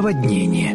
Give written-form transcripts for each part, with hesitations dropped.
Наводнение.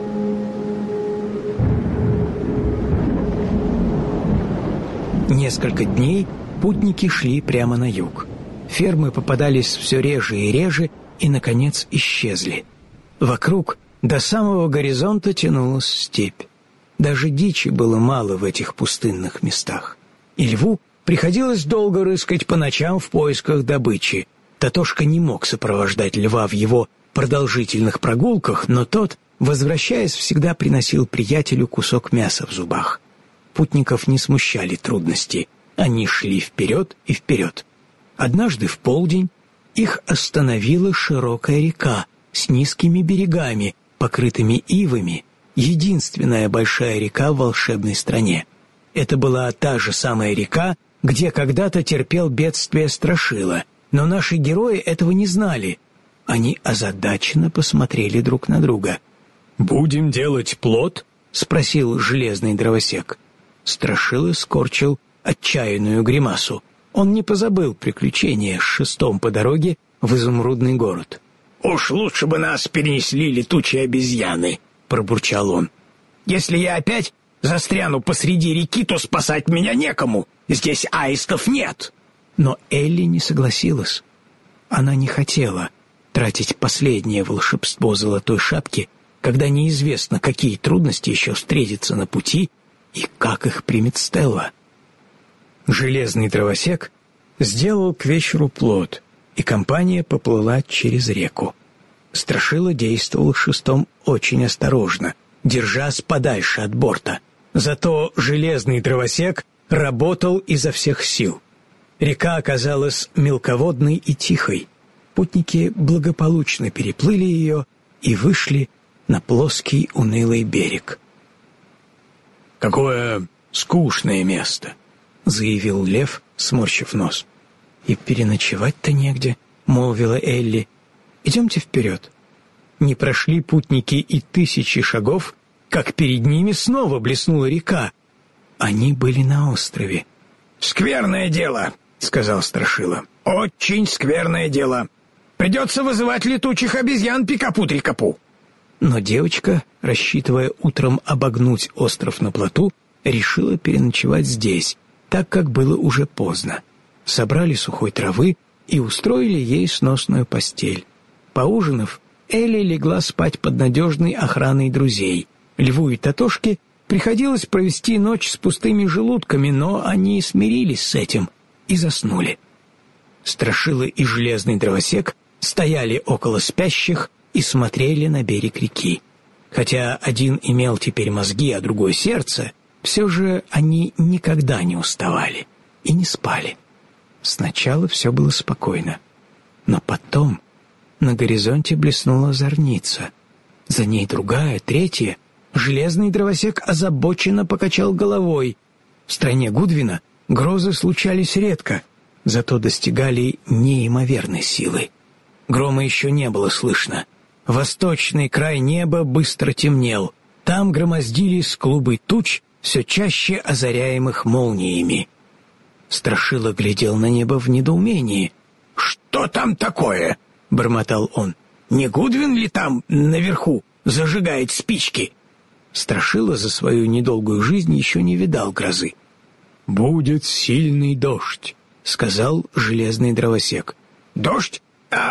Несколько дней путники шли прямо на юг. Фермы попадались все реже и реже и, наконец, исчезли. Вокруг до самого горизонта тянулась степь. Даже дичи было мало в этих пустынных местах. И льву приходилось долго рыскать по ночам в поисках добычи. Татошка не мог сопровождать льва в его продолжительных прогулках, но тот, возвращаясь, всегда приносил приятелю кусок мяса в зубах. Путников не смущали трудности. Они шли вперед и вперед. Однажды в полдень их остановила широкая река с низкими берегами, покрытыми ивами, единственная большая река в волшебной стране. Это была та же самая река, где когда-то терпел бедствие Страшила, но наши герои этого не знали. Они озадаченно посмотрели друг на друга. «Будем делать плот?» — спросил железный дровосек. Страшила скорчил отчаянную гримасу. Он не позабыл приключения с шестом по дороге в изумрудный город. «Уж лучше бы нас перенесли летучие обезьяны», — пробурчал он. «Если я опять застряну посреди реки, то спасать меня некому. Здесь аистов нет». Но Элли не согласилась. Она не хотела тратить последнее волшебство золотой шапки, когда неизвестно, какие трудности еще встретятся на пути и как их примет Стелла. Железный дровосек сделал к вечеру плот, и компания поплыла через реку. Страшила действовал шестом очень осторожно, держась подальше от борта. Зато железный дровосек работал изо всех сил. Река оказалась мелководной и тихой. Путники благополучно переплыли ее и вышли на плоский унылый берег. «Какое скучное место!» — заявил лев, сморщив нос. «И переночевать-то негде», — молвила Элли. «Идемте вперед». Не прошли путники и 1000 шагов, как перед ними снова блеснула река. Они были на острове. «Скверное дело», — сказал Страшила. «Очень скверное дело. Придется вызывать летучих обезьян Пикапу-Трикапу». Но девочка, рассчитывая утром обогнуть остров на плоту, решила переночевать здесь, так как было уже поздно. Собрали сухой травы и устроили ей сносную постель. Поужинав, Элли легла спать под надежной охраной друзей. Льву и Татошке приходилось провести ночь с пустыми желудками, но они смирились с этим и заснули. Страшила и железный дровосек стояли около спящих и смотрели на берег реки. Хотя один имел теперь мозги, а другой сердце, все же они никогда не уставали и не спали. Сначала все было спокойно, но потом на горизонте блеснула зорница. За ней другая, третья. Железный дровосек озабоченно покачал головой. В стране Гудвина грозы случались редко, зато достигали неимоверной силы. Грома еще не было слышно. Восточный край неба быстро темнел. Там громоздились клубы туч, все чаще озаряемых молниями. Страшила глядел на небо в недоумении. «Что там такое?» — бормотал он. «Не Гудвин ли там наверху зажигает спички?» Страшила за свою недолгую жизнь еще не видал грозы. «Будет сильный дождь», — сказал железный дровосек. «Дождь?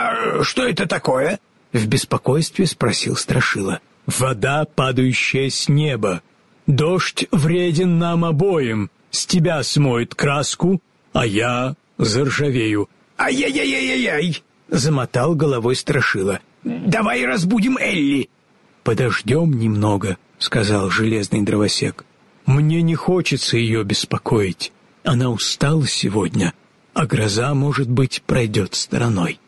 А что это такое?» — в беспокойстве спросил Страшила. «Вода, падающая с неба. Дождь вреден нам обоим. С тебя смоет краску, а я заржавею». «Ай-яй-яй-яй-яй!» — замотал головой Страшила. «Давай разбудим Элли». «Подождем немного», — сказал железный дровосек. «Мне не хочется ее беспокоить. Она устала сегодня, а гроза, может быть, пройдет стороной».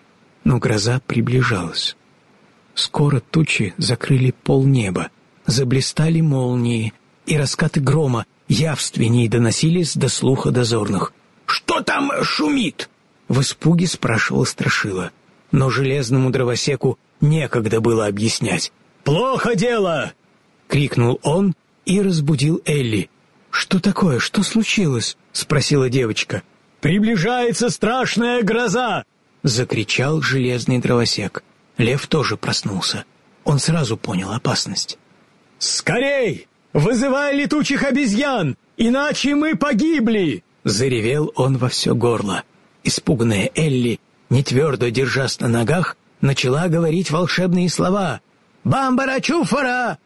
Но гроза приближалась. Скоро тучи закрыли полнеба, заблистали молнии, и раскаты грома явственней доносились до слуха дозорных. «Что там шумит?» — в испуге спрашивал Страшила. Но железному дровосеку некогда было объяснять. «Плохо дело!» — крикнул он и разбудил Элли. «Что такое? Что случилось?» — спросила девочка. «Приближается страшная гроза!» — закричал железный дровосек. Лев тоже проснулся. Он сразу понял опасность. «Скорей! Вызывай летучих обезьян, иначе мы погибли!» Заревел он во все горло. Испуганная Элли, не твердо держась на ногах, начала говорить волшебные слова. «Бамбара-чуфара!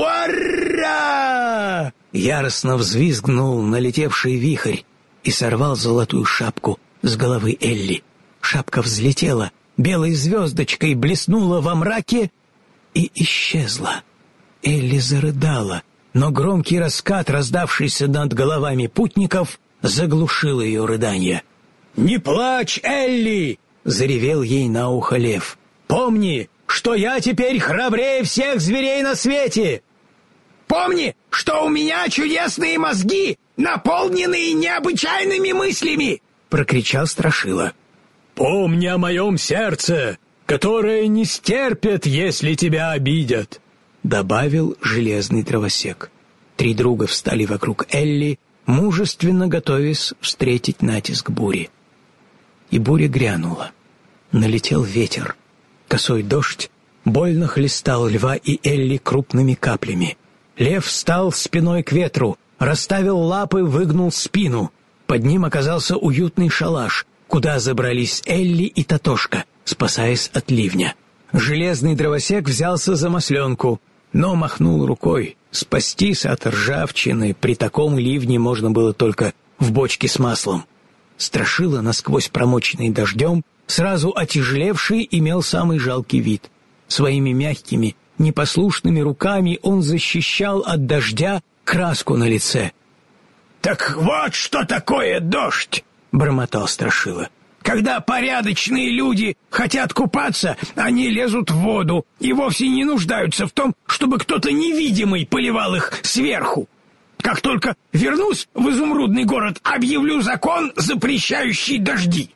Уарра!» Яростно взвизгнул налетевший вихрь и сорвал золотую шапку с головы Элли. Шапка взлетела, белой звездочкой блеснула во мраке и исчезла. Элли зарыдала, но громкий раскат, раздавшийся над головами путников, заглушил ее рыдания. «Не плачь, Элли!» — заревел ей на ухо лев. «Помни, что я теперь храбрее всех зверей на свете!» «Помни, что у меня чудесные мозги, наполненные необычайными мыслями!» — прокричал Страшила. «Помни о моем сердце, которое не стерпит, если тебя обидят!» — добавил железный дровосек. 3 друга встали вокруг Элли, мужественно готовясь встретить натиск бури. И буря грянула. Налетел ветер. Косой дождь больно хлестал льва и Элли крупными каплями. Лев встал спиной к ветру, расставил лапы, выгнул спину. Под ним оказался уютный шалаш, куда забрались Элли и Татошка, спасаясь от ливня. Железный дровосек взялся за масленку, но махнул рукой. Спастись от ржавчины при таком ливне можно было только в бочке с маслом. Страшила, насквозь промоченный дождем, сразу отяжелевший, имел самый жалкий вид. Своими мягкими, непослушными руками он защищал от дождя краску на лице. «Так вот что такое дождь!» — бормотал Страшила. «Когда порядочные люди хотят купаться, они лезут в воду и вовсе не нуждаются в том, чтобы кто-то невидимый поливал их сверху. Как только вернусь в изумрудный город, объявлю закон, запрещающий дожди».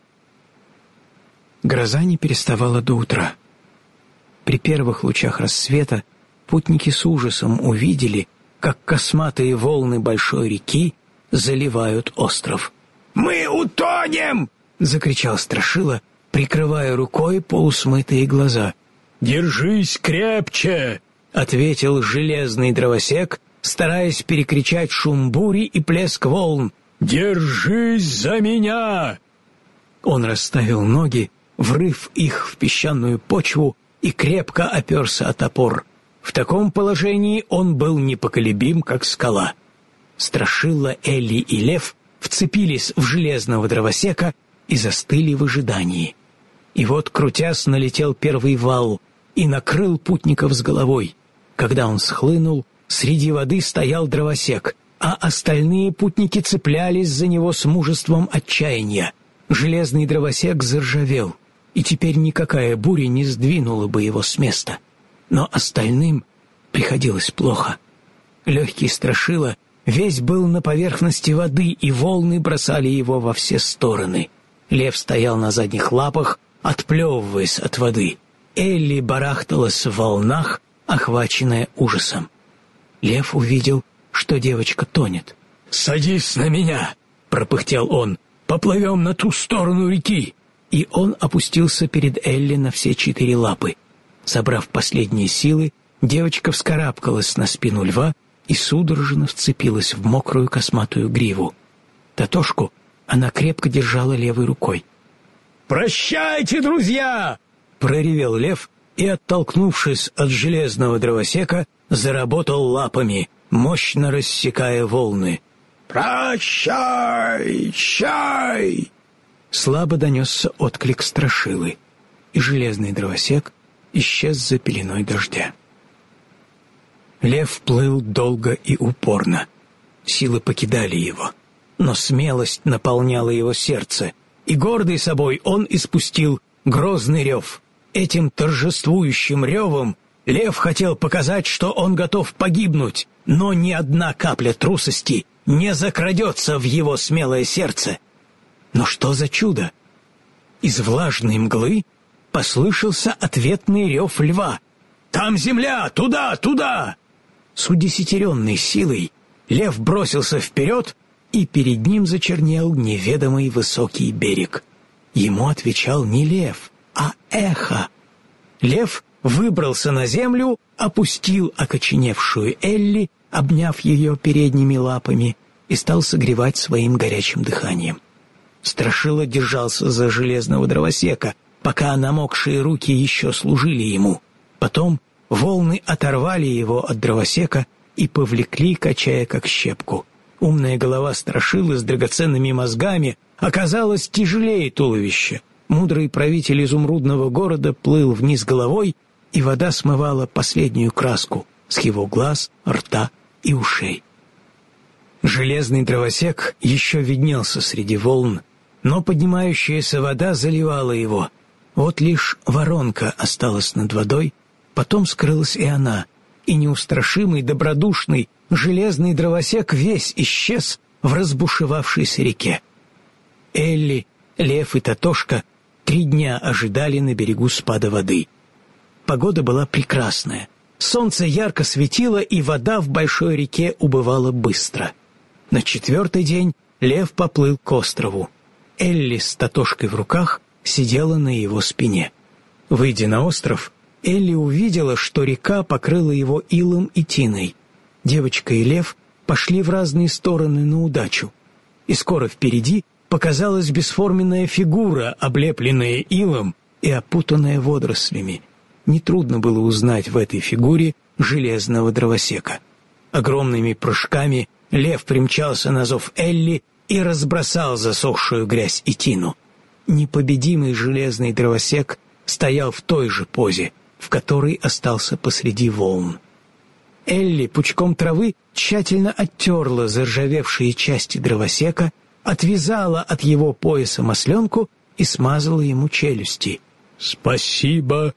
Гроза не переставала до утра. При первых лучах рассвета путники с ужасом увидели, как косматые волны большой реки заливают остров. «Мы утонем!» — закричал Страшила, прикрывая рукой полусмытые глаза. «Держись крепче!» — ответил железный дровосек, стараясь перекричать шум бури и плеск волн. «Держись за меня!» Он расставил ноги, врыв их в песчаную почву, и крепко оперся о топор. В таком положении он был непоколебим, как скала. Страшила, Элли и лев вцепились в железного дровосека и застыли в ожидании. И вот, крутясь, налетел первый вал и накрыл путников с головой. Когда он схлынул, среди воды стоял дровосек, а остальные путники цеплялись за него с мужеством отчаяния. Железный дровосек заржавел, и теперь никакая буря не сдвинула бы его с места. Но остальным приходилось плохо. Легкий Страшила весь был на поверхности воды, и волны бросали его во все стороны. Лев стоял на задних лапах, отплевываясь от воды. Элли барахталась в волнах, охваченная ужасом. Лев увидел, что девочка тонет. «Садись на меня!» — пропыхтел он. «Поплывем на ту сторону реки!» И он опустился перед Элли на все 4 лапы. Собрав последние силы, девочка вскарабкалась на спину льва и судорожно вцепилась в мокрую косматую гриву. Татошку она крепко держала левой рукой. «Прощайте, друзья!» — проревел лев и, оттолкнувшись от железного дровосека, заработал лапами, мощно рассекая волны. «Прощай, чай!» Слабо донесся отклик Страшилы, и железный дровосек исчез за пеленой дождя. Лев плыл долго и упорно. Силы покидали его, но смелость наполняла его сердце, и гордый собой он испустил грозный рев. Этим торжествующим ревом лев хотел показать, что он готов погибнуть, но ни одна капля трусости не закрадется в его смелое сердце. Но что за чудо? Из влажной мглы послышался ответный рев льва. «Там земля! Туда! Туда!» С удесятеренной силой лев бросился вперед, и перед ним зачернел неведомый высокий берег. Ему отвечал не лев, а эхо. Лев выбрался на землю, опустил окоченевшую Элли, обняв ее передними лапами, и стал согревать своим горячим дыханием. Страшила держался за железного дровосека, пока намокшие руки еще служили ему. Потом волны оторвали его от дровосека и повлекли, качая как щепку. Умная голова Страшилы с драгоценными мозгами оказалась тяжелее туловища. Мудрый правитель изумрудного города плыл вниз головой, и вода смывала последнюю краску с его глаз, рта и ушей. Железный дровосек еще виднелся среди волн, но поднимающаяся вода заливала его. Вот лишь воронка осталась над водой, потом скрылась и она, и неустрашимый, добродушный, железный дровосек весь исчез в разбушевавшейся реке. Элли, Лев и Татошка 3 дня ожидали на берегу спада воды. Погода была прекрасная. Солнце ярко светило, и вода в большой реке убывала быстро. На 4-й день Лев поплыл к острову. Элли с Татошкой в руках сидела на его спине. Выйдя на остров, Элли увидела, что река покрыла его илом и тиной. Девочка и Лев пошли в разные стороны на удачу. И скоро впереди показалась бесформенная фигура, облепленная илом и опутанная водорослями. Нетрудно было узнать в этой фигуре железного дровосека. Огромными прыжками Лев примчался на зов Элли и разбросал засохшую грязь и тину. Непобедимый железный дровосек стоял в той же позе, в которой остался посреди волн. Элли пучком травы тщательно оттерла заржавевшие части дровосека, отвязала от его пояса масленку и смазала ему челюсти. «Спасибо,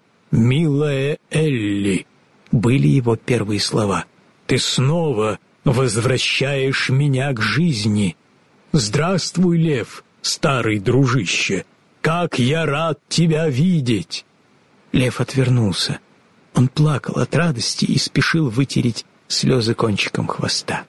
милая Элли», — были его первые слова. «Ты снова возвращаешь меня к жизни. Здравствуй, Лев, старый дружище. Как я рад тебя видеть!» Лев отвернулся. Он плакал от радости и спешил вытереть слезы кончиком хвоста.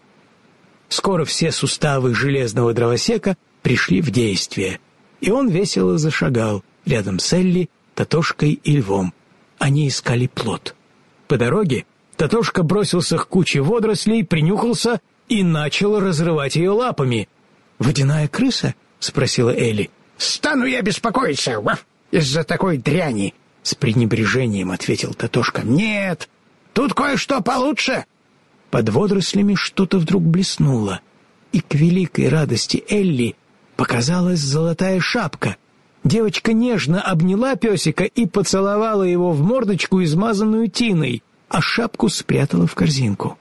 Скоро все суставы железного дровосека пришли в действие, и он весело зашагал рядом с Элли, Татошкой и Львом. Они искали плод. По дороге Татошка бросился к куче водорослей, принюхался и начал разрывать ее лапами. «Водяная крыса?» — спросила Элли. «Стану я беспокоиться из-за такой дряни!» — с пренебрежением ответил Татошка. «Нет, тут кое-что получше!» Под водорослями что-то вдруг блеснуло, и к великой радости Элли показалась золотая шапка. Девочка нежно обняла песика и поцеловала его в мордочку, измазанную тиной, а шапку спрятала в корзинку.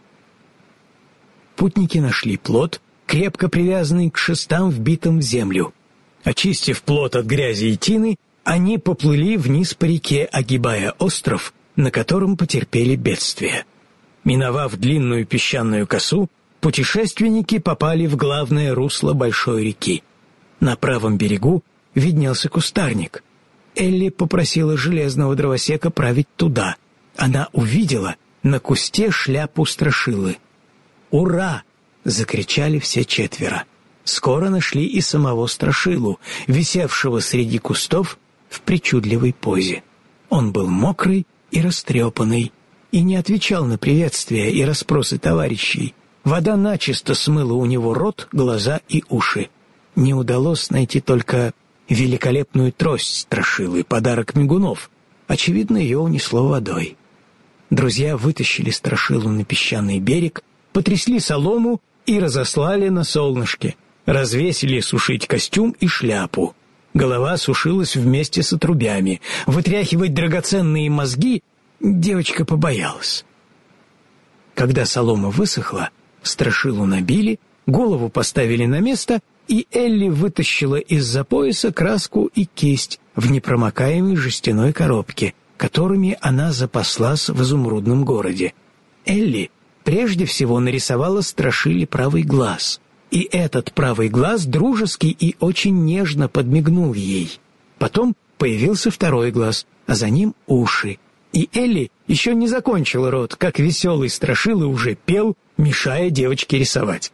Путники нашли плод, крепко привязанный к шестам, вбитым в землю. Очистив плод от грязи и тины, они поплыли вниз по реке, огибая остров, на котором потерпели бедствие. Миновав длинную песчаную косу, путешественники попали в главное русло большой реки. На правом берегу виднелся кустарник. Элли попросила железного дровосека править туда. Она увидела на кусте шляпу Страшилы. «Ура!» — закричали все 4. Скоро нашли и самого Страшилу, висевшего среди кустов в причудливой позе. Он был мокрый и растрепанный, и не отвечал на приветствия и расспросы товарищей. Вода начисто смыла у него рот, глаза и уши. Не удалось найти только великолепную трость Страшилы, подарок мигунов. Очевидно, ее унесло водой. Друзья вытащили Страшилу на песчаный берег, потрясли солому и разослали на солнышке. Развесили сушить костюм и шляпу. Голова сушилась вместе с отрубями. Вытряхивать драгоценные мозги девочка побоялась. Когда солома высохла, Страшилу набили, голову поставили на место, и Элли вытащила из-за пояса краску и кисть в непромокаемой жестяной коробке, которыми она запаслась в изумрудном городе. Элли прежде всего нарисовала Страшиле правый глаз, и этот правый глаз дружески и очень нежно подмигнул ей. Потом появился второй глаз, а за ним уши. И Элли еще не закончила рот, как веселый Страшила уже пел, мешая девочке рисовать.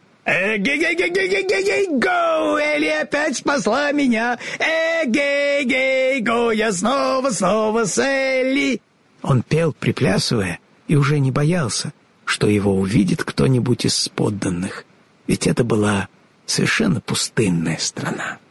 «Эгей-гей-гей-гей-гей-го! Элли опять спасла меня! Эгей-гей-го! Я снова с Элли!» Он пел, приплясывая, и уже не боялся, что его увидит кто-нибудь из подданных, ведь это была совершенно пустынная страна.